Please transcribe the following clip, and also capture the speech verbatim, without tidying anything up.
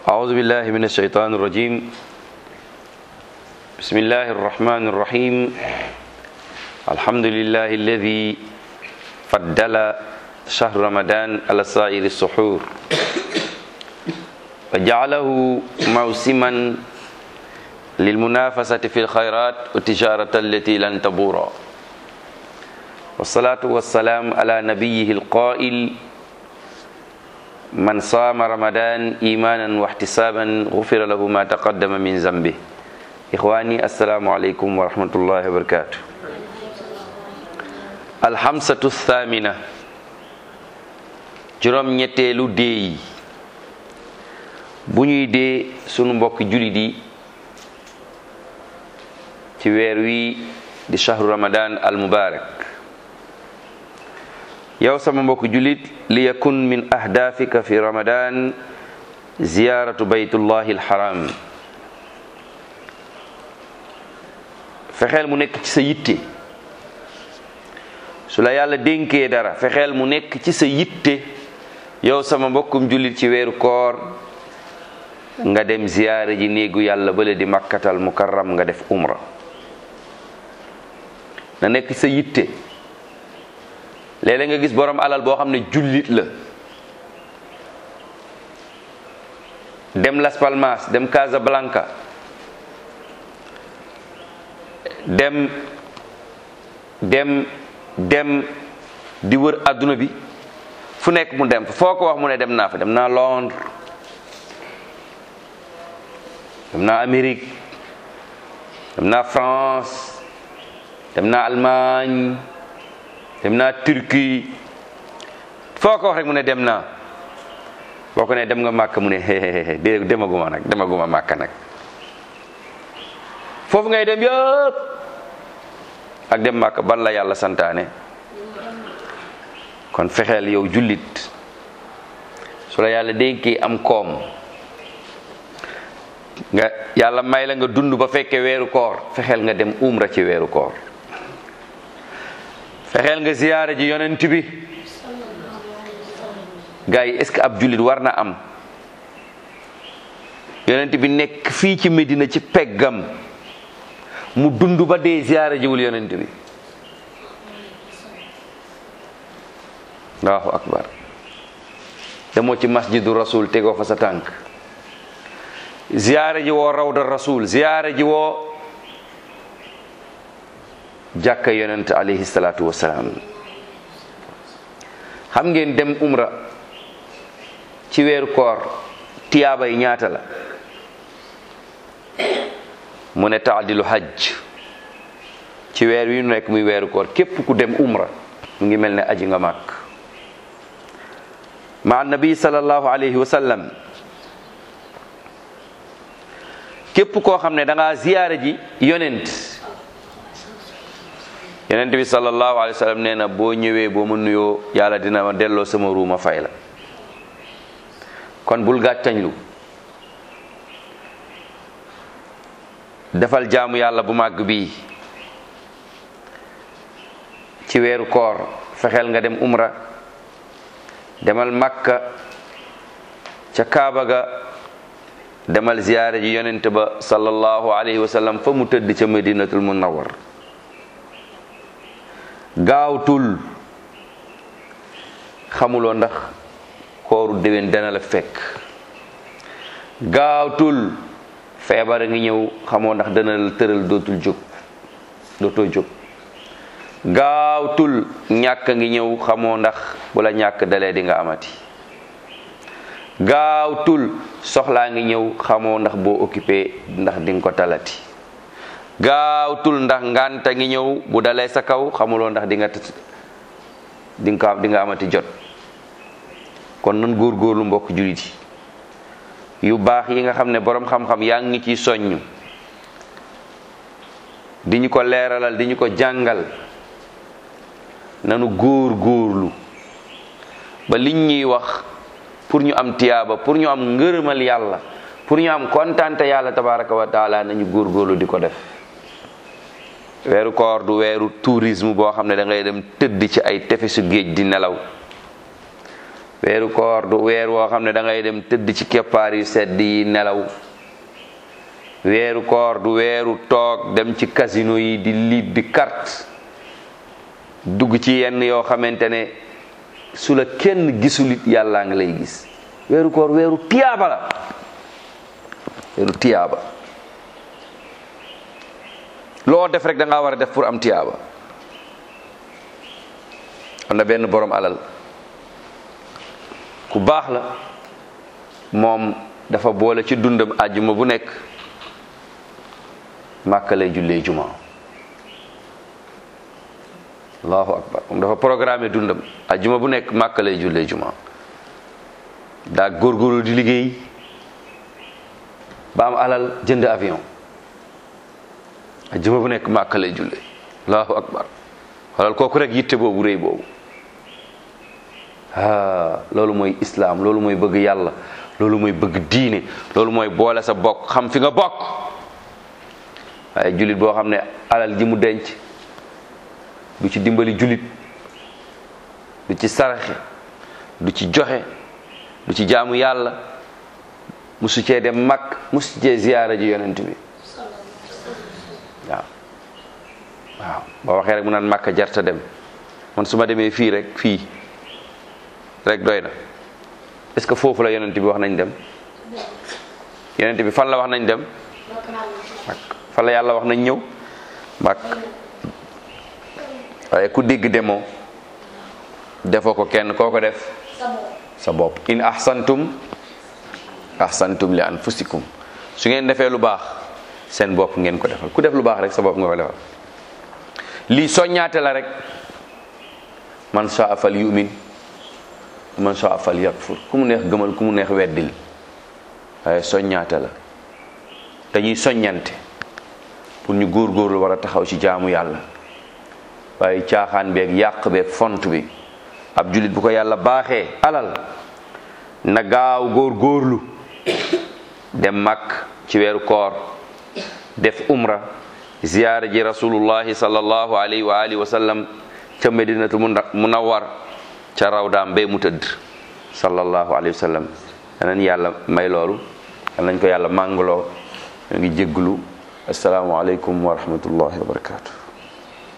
أعوذ بالله من الشيطان الرجيم بسم الله الرحمن الرحيم الحمد لله الذي فضل شهر رمضان على سائر السحور وجعله موسما للمنافسة في الخيرات والتجارة التي لن تبور والصلاة والسلام على نبيه القائل من صام رمضان إيمانا واحتسابا غفر له ما تقدم من ذنبه إخواني السلام عليكم ورحمة الله وبركاته الخمسة الثامنة juróom ñetteelu dee yi bu ñuy dee sunu mbokk jullit yi ci weer wi di shahru ramadan al mubarak yow sama mbokk jullit li yakun min ahdafika fi ramadan ziyaratu baytullahi alharam fexeel mu nekk ci sa yitte su la yàlla dénkee dara fexeel mu nekk ci sa yitte yow sama mbokkum jullit ci weeru koor nga dem ziyaara ji néegu yàlla bale di makkatal mukarram nga def umra na nekk ci sa yitte léeg-léeg nga gis borom alal boo xam ne jullit la dem Las Palmas dem Casablanca dem dem dem di wër adduna bi fu nekk mu dem fa foo ko wax mu ne dem naa fa dem naa Londres dem naa Amérique dem naa France dem naa Allemagne dem naa Turquie foo ko wax rek mu ne dem naa boo ko ne dem nga Màkka mu ne dé demaguma nag demaguma Màkka nag foofu ngay dem yëpp ak dem Màkka ban la yàlla santaane kon fexeel yow jullit su la yàlla dénkee am koom nga yàlla may la nga dund ba fekkee weeru koor fexeel nga dem umra ci weeru koor fexeel nga ziyaara ji yonent bi gars yi est-ce que ab jullit war na am yonent bi nekk fii ci Medina ci peggam mu dund ba dee ziyaara jiwul yonent bi Allahu akbar demoo ci masjidu rasul tegoo fa sa tànk ziyaara ji woo rawda rasul ziyaara ji woo jàkka yonent alayhi salaatu wasalaam xam ngeen dem umra ci weeru koor tiyaaba yi ñaata la mu ne taadilu hajj ci weer wi nekk muy weeru koor képp ku dem umra mu ngi mel ne aji nga màkk ma nabi sallallahu alayhi wa sallam képp koo xam ne da ngaa ziyaara ji yonent yonent bi sallallahu alayhi wa sallam nee na boo ñëwee boo ma nuyoo yàlla dina ma delloo sama ruuma fay la kon bul gàttañlu defal jaamu yàlla bu màgg bii ci weeru koor fexeel nga dem umra demal makka ca kaaba ga demal ziyaara ji yonent ba sallallahu alayhi wa sallam fa mu tëdd ca madinatul munawwar gaawtul xamuloo ndax kooru déwén dana la fekk gaawtul feebar a ngi ñëw xamoo ndax dana la tëral dootul jóg dootoo jóg gaawtul ñàkk a ngi ñëw xamoo ndax bu la ñàkk dalee di nga amati gaawtul soxlaa ngi ñëw xamoo ndax boo occupé ndax di nga ko talati gaawtul ndax ngànta ngi ñëw bu dalee sa kaw xamuloo ndax di nga di nga di nga amati jot kon nan góorgóorlu mbokk jullit yi yu baax yi nga xam ne boroom xam-xam yaa ngi ciy soññ di ñu ko leeralal di ñu ko jàngal nanu góor góorlu ba liñ ñuy wax pour ñu am tiyaaba pour ñu am ngërëmal yàlla pour ñu am kontaante yàlla tabaraka wa taala nañu góor góorlu di ko def weeru koor du weeru tourisme boo xam ne da ngay dem tëdd ci ay tefesu géej di nelaw weeru koor du weer woo xam ne da ngay dem tëdd ci keppaar yu sedd yi nelaw. weeru koor du weeru toog dem ci casino yi di liit di carte dugg ci yenn yoo xamante ne su la kenn gisulit yàllaa nga lay gis. weeru koor weeru tiyaaba la, weeru tiyaaba. loo def rek da ngaa war a def pour am tiyaaba. am na benn borom alal ku baax la, moom dafa boole ci dundam àjjuma bu nekk Màkka lay jullee juma. allahu akbar. moom dafa programmé dundam àjjuma bu nekk Màkka lay jullee juma. daa góorgóorlu di liggéey ba am alal jënd avion àjjuma bu nekk Màkka lay jullee. allahu akbar. xoolal kooku rek yitte boobu rëy boobu. ah loolu mooy islaam, loolu mooy bëgg yàlla, loolu mooy bëgg diine, loolu mooy boole sa bokk, xam fi nga bokk. waaye jullit boo xam ne alal ji mu denc du ci dimbali jullit, du ci saraxe, du ci joxe, du ci jaamu yàlla, musu cee dem mag, musu cee ziyaara ji yonent bi. waaw waaw boo waxee rek mu naan Makka jarta dem, man su ma demee fii rek fii rek doy na. est-ce que foofu la yonent bi wax nañ dem? yonent bi fan la wax nañ dem? fan la yàlla wax nañ ñëw? Makka. waaye ku dégg demoo defoo ko kenn, koo ko def sa bopp. in ahsantum ahsantum li anfusikum. su ngeen defee lu baax seen bopp ngeen ko defal. ku def lu baax rek sa bopp nga ko defal. lii soññaate la rek. man saa fal yu'min man saa fal yakfur. ku mu neex gëmal, ku mu neex weddil. waaye soññaate la. dañuy soññante pour ñu góorgóorlu war a taxaw ci jaamu yàlla. waaye caaxaan beeg yàq beeg font bi. ab jullit bu ko yàlla baaxee alal na gaaw góorgóorlu dem Makka ci weeru koor, def umra, ziyaara ji rasulullahi sallallahu alayhi wa alihi wa sallam ca Medinatu Munawwar, ca rawdaam bee mu tëdd sallallahu alayhi wa sallam. yal yàlla may loolu, yal nañ ko yàlla màngaloo. ñu ngi jégglu. assalaamu aleykum wa rahmatullahi wa barakaatu.